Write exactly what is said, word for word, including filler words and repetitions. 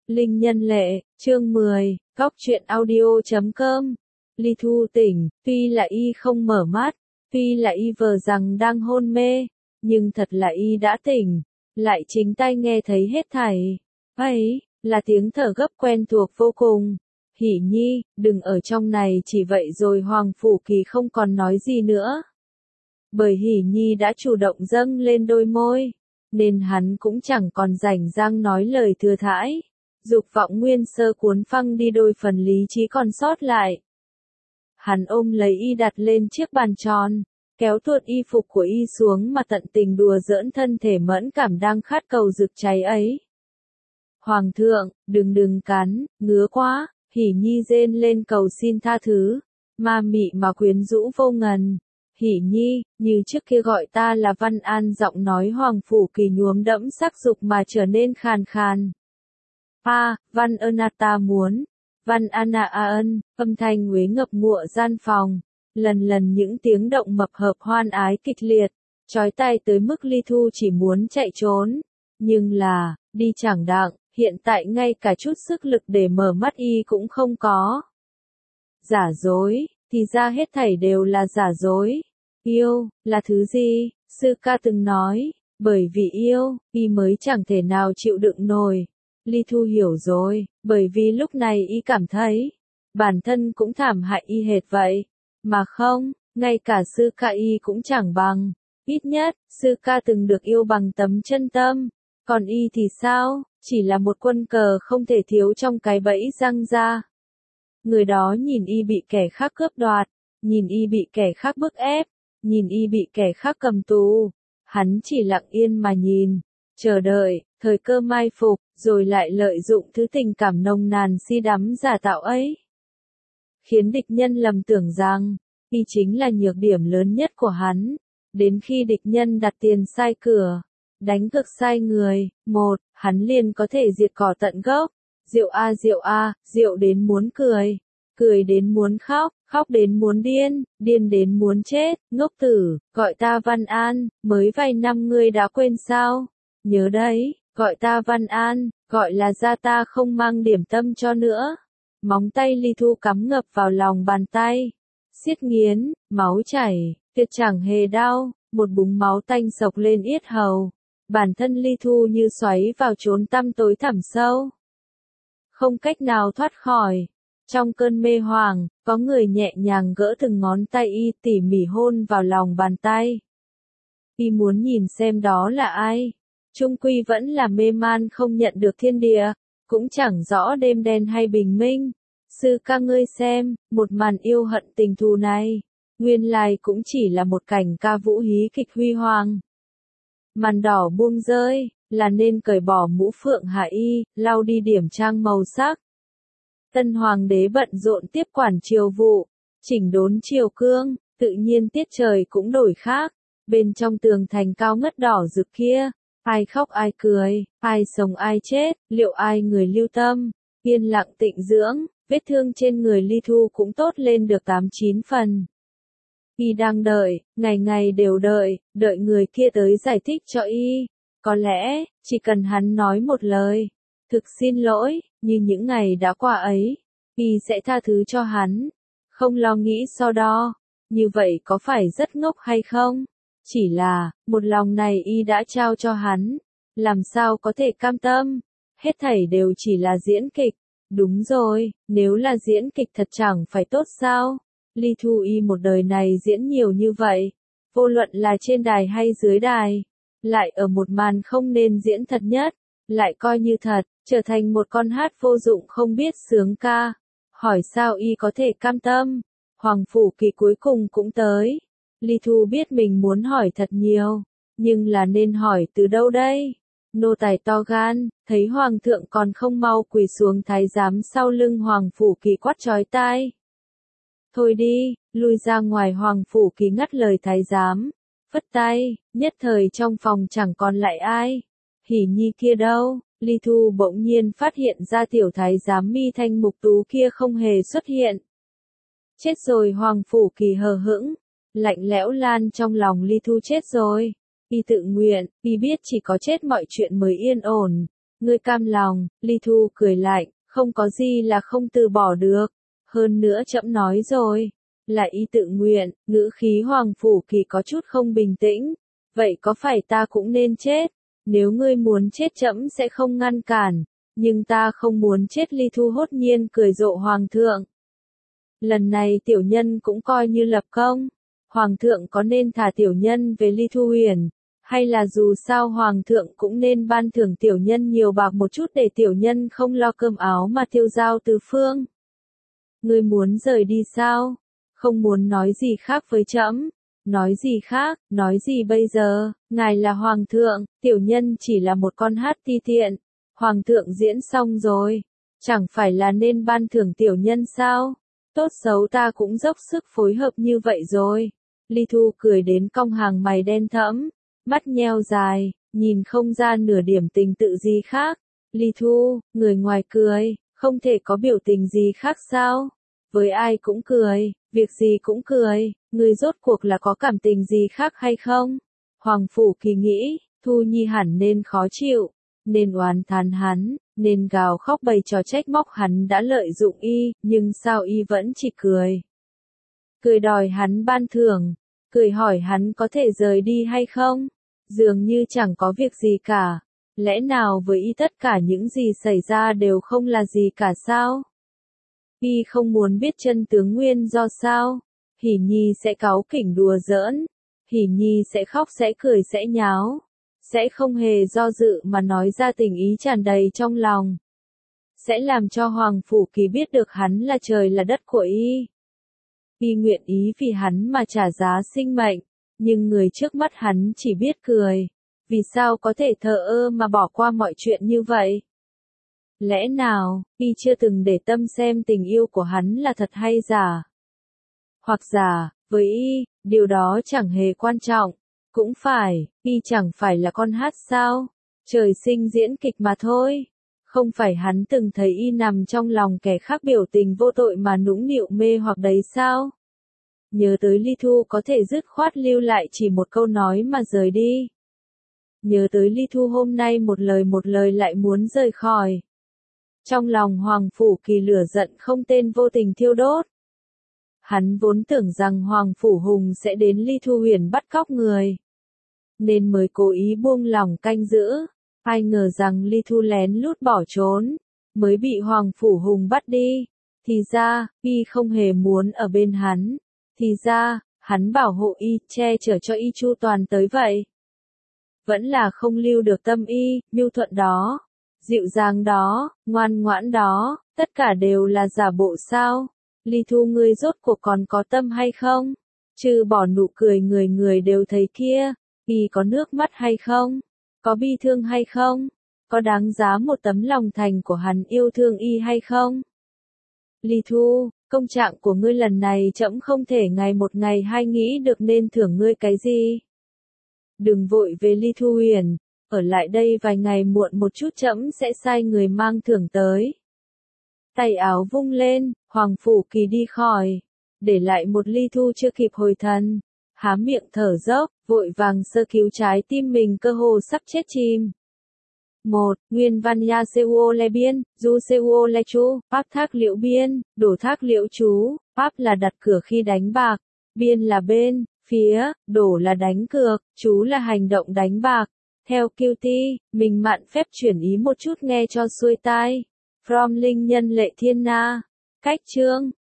Linh Nhân Lệ, chương mười, Góc truyện audio chấm com. Ly Thu tỉnh, tuy là y không mở mắt, tuy là y vờ rằng đang hôn mê, nhưng thật là y đã tỉnh, lại chính tai nghe thấy hết thảy. Ấy, là tiếng thở gấp quen thuộc vô cùng. Hỷ Nhi, đừng ở trong này chỉ vậy rồi. Hoàng Phủ Kỳ không còn nói gì nữa. Bởi Hỷ Nhi đã chủ động dâng lên đôi môi, nên hắn cũng chẳng còn rảnh rang nói lời thừa thãi. Dục vọng nguyên sơ cuốn phăng đi đôi phần lý trí còn sót lại. Hắn ôm lấy y đặt lên chiếc bàn tròn, kéo tuột y phục của y xuống mà tận tình đùa giỡn thân thể mẫn cảm đang khát cầu rực cháy ấy. Hoàng thượng, đừng đừng cắn, ngứa quá. Hỷ Nhi rên lên cầu xin tha thứ, ma mị mà quyến rũ vô ngần. Hỷ Nhi, như trước kia gọi ta là Văn An. Giọng nói Hoàng Phủ Kỳ nhuốm đẫm sắc dục mà trở nên khàn khàn. A, Văn ơn à, ta muốn. Văn An à a ân, âm thanh uế ngập ngụa gian phòng. Lần lần những tiếng động mập hợp hoan ái kịch liệt, chói tai tới mức Ly Thu chỉ muốn chạy trốn. Nhưng là, đi chẳng đặng, hiện tại ngay cả chút sức lực để mở mắt y cũng không có. Giả dối, thì ra hết thảy đều là giả dối. Yêu, là thứ gì? Sư ca từng nói, bởi vì yêu, y mới chẳng thể nào chịu đựng nổi. Ly Thu hiểu rồi, bởi vì lúc này y cảm thấy, bản thân cũng thảm hại y hệt vậy. Mà không, ngay cả sư ca y cũng chẳng bằng. Ít nhất, sư ca từng được yêu bằng tấm chân tâm. Còn y thì sao? Chỉ là một quân cờ không thể thiếu trong cái bẫy răng ra. Người đó nhìn y bị kẻ khác cướp đoạt, nhìn y bị kẻ khác bức ép, nhìn y bị kẻ khác cầm tù. Hắn chỉ lặng yên mà nhìn, chờ đợi, thời cơ mai phục, rồi lại lợi dụng thứ tình cảm nồng nàn si đắm giả tạo ấy. Khiến địch nhân lầm tưởng rằng, y chính là nhược điểm lớn nhất của hắn. Đến khi địch nhân đặt tiền sai cửa, đánh cực sai người, một, hắn liền có thể diệt cỏ tận gốc. Rượu a rượu a, rượu đến muốn cười, cười đến muốn khóc, khóc đến muốn điên, điên đến muốn chết. Ngốc tử, gọi ta Văn An, mới vài năm ngươi đã quên sao? Nhớ đấy, gọi ta Văn An, gọi là ra ta không mang điểm tâm cho nữa. Móng tay Ly Thu cắm ngập vào lòng bàn tay, siết nghiến, máu chảy, tuyệt chẳng hề đau, một búng máu tanh sộc lên yết hầu. Bản thân Ly Thu như xoáy vào chốn tăm tối thẳm sâu, không cách nào thoát khỏi. Trong cơn mê hoàng, có người nhẹ nhàng gỡ từng ngón tay y, tỉ mỉ hôn vào lòng bàn tay. Y muốn nhìn xem đó là ai. Chung quy vẫn là mê man không nhận được thiên địa, cũng chẳng rõ đêm đen hay bình minh. Sư ca ngươi xem, một màn yêu hận tình thù này, nguyên lai cũng chỉ là một cảnh ca vũ hí kịch huy hoàng. Màn đỏ buông rơi, là nên cởi bỏ mũ phượng hạ y, lau đi điểm trang màu sắc. Tân hoàng đế bận rộn tiếp quản triều vụ, chỉnh đốn triều cương, tự nhiên tiết trời cũng đổi khác. Bên trong tường thành cao ngất đỏ rực kia, ai khóc ai cười, ai sống ai chết, liệu ai người lưu tâm. Yên lặng tịnh dưỡng, vết thương trên người Ly Thu cũng tốt lên được tám chín phần. Y đang đợi, ngày ngày đều đợi, đợi người kia tới giải thích cho y. Có lẽ, chỉ cần hắn nói một lời, thực xin lỗi, như những ngày đã qua ấy, y sẽ tha thứ cho hắn, không lo nghĩ so đo. Như vậy có phải rất ngốc hay không? Chỉ là, một lòng này y đã trao cho hắn, làm sao có thể cam tâm? Hết thảy đều chỉ là diễn kịch. Đúng rồi, nếu là diễn kịch thật chẳng phải tốt sao? Ly Thu y một đời này diễn nhiều như vậy, vô luận là trên đài hay dưới đài, lại ở một màn không nên diễn thật nhất, lại coi như thật, trở thành một con hát vô dụng không biết sướng ca. Hỏi sao y có thể cam tâm? Hoàng Phủ Kỳ cuối cùng cũng tới. Ly Thu biết mình muốn hỏi thật nhiều, nhưng là nên hỏi từ đâu đây? Nô tài to gan, thấy Hoàng thượng còn không mau quỳ xuống thái giám sau lưng Hoàng Phủ Kỳ quát chói tai. Thôi đi, lui ra ngoài. Hoàng Phủ Kỳ ngắt lời thái giám, phất tay, nhất thời trong phòng chẳng còn lại ai. Hỷ Nhi kia đâu? Ly Thu bỗng nhiên phát hiện ra tiểu thái giám mi thanh mục tú kia không hề xuất hiện. Chết rồi. Hoàng Phủ Kỳ hờ hững, lạnh lẽo lan trong lòng Ly Thu. Chết rồi. Y tự nguyện, y biết chỉ có chết mọi chuyện mới yên ổn. Ngươi cam lòng, Ly Thu cười lạnh, không có gì là không từ bỏ được. Hơn nữa trẫm nói rồi, là y tự nguyện, ngữ khí Hoàng Phủ Kỳ có chút không bình tĩnh. Vậy có phải ta cũng nên chết? Nếu ngươi muốn chết trẫm sẽ không ngăn cản, nhưng ta không muốn chết. Ly Thu hốt nhiên cười rộ Hoàng thượng. Lần này tiểu nhân cũng coi như lập công. Hoàng thượng có nên thả tiểu nhân về Ly Thu Huyền, hay là dù sao Hoàng thượng cũng nên ban thưởng tiểu nhân nhiều bạc một chút để tiểu nhân không lo cơm áo mà tiêu dao tứ phương? Ngươi muốn rời đi sao? Không muốn nói gì khác với trẫm? Nói gì khác, nói gì bây giờ? Ngài là Hoàng thượng, tiểu nhân chỉ là một con hát ti tiện. Hoàng thượng diễn xong rồi, chẳng phải là nên ban thưởng tiểu nhân sao? Tốt xấu ta cũng dốc sức phối hợp như vậy rồi. Ly Thu cười đến cong hàng mày đen thẫm, mắt nheo dài, nhìn không ra nửa điểm tình tự gì khác. Ly Thu, người ngoài cười, không thể có biểu tình gì khác sao? Với ai cũng cười, việc gì cũng cười, người rốt cuộc là có cảm tình gì khác hay không? Hoàng Phủ Kỳ nghĩ, Thu Nhi hẳn nên khó chịu, nên oán thán hắn, nên gào khóc bày trò trách móc hắn đã lợi dụng y, nhưng sao y vẫn chỉ cười. Cười đòi hắn ban thưởng, cười hỏi hắn có thể rời đi hay không, dường như chẳng có việc gì cả. Lẽ nào với y tất cả những gì xảy ra đều không là gì cả sao? Y không muốn biết chân tướng nguyên do sao? Hỉ Nhi sẽ cáu kỉnh đùa giỡn, Hỉ Nhi sẽ khóc sẽ cười sẽ nháo, sẽ không hề do dự mà nói ra tình ý tràn đầy trong lòng. Sẽ làm cho Hoàng Phủ Kỳ biết được hắn là trời là đất của y. Y nguyện ý vì hắn mà trả giá sinh mệnh, nhưng người trước mắt hắn chỉ biết cười. Vì sao có thể thờ ơ mà bỏ qua mọi chuyện như vậy? Lẽ nào, y chưa từng để tâm xem tình yêu của hắn là thật hay giả? Hoặc giả, với y, điều đó chẳng hề quan trọng. Cũng phải, y chẳng phải là con hát sao? Trời sinh diễn kịch mà thôi. Không phải hắn từng thấy y nằm trong lòng kẻ khác biểu tình vô tội mà nũng nịu mê hoặc đấy sao? Nhớ tới Ly Thu có thể dứt khoát lưu lại chỉ một câu nói mà rời đi. Nhớ tới Ly Thu hôm nay một lời một lời lại muốn rời khỏi. Trong lòng Hoàng Phủ Kỳ lửa giận không tên vô tình thiêu đốt. Hắn vốn tưởng rằng Hoàng Phủ Hùng sẽ đến Ly Thu Huyền bắt cóc người, nên mới cố ý buông lỏng canh giữ. Ai ngờ rằng Ly Thu lén lút bỏ trốn, mới bị Hoàng Phủ Hùng bắt đi. Thì ra, y không hề muốn ở bên hắn. Thì ra, hắn bảo hộ y, che chở cho y chu toàn tới vậy. Vẫn là không lưu được tâm y, mưu thuận đó, dịu dàng đó, ngoan ngoãn đó, tất cả đều là giả bộ sao? Ly Thu ngươi rốt cuộc còn có tâm hay không? Trừ bỏ nụ cười người người đều thấy kia, y có nước mắt hay không? Có bi thương hay không? Có đáng giá một tấm lòng thành của hắn yêu thương y hay không? Ly Thu, công trạng của ngươi lần này trẫm không thể ngày một ngày hai nghĩ được nên thưởng ngươi cái gì. Đừng vội về Ly Thu Huyền, ở lại đây vài ngày muộn một chút trẫm sẽ sai người mang thưởng tới. Tay áo vung lên, Hoàng Phủ Kỳ đi khỏi, để lại một Ly Thu chưa kịp hồi thần, há miệng thở dốc, vội vàng sơ cứu trái tim mình cơ hồ sắp chết chìm. một. Nguyên văn Ya Seuo Le Biên, Du Seuo Le Chu, Pháp thác liễu biên, đổ thác liễu chú, Pháp là đặt cửa khi đánh bạc, biên là bên, phía, đổ là đánh cược, chú là hành động đánh bạc. Theo Q T, mình mạn phép chuyển ý một chút nghe cho xuôi tai. From Linh Nhân Lệ Thiên Na. Cách chương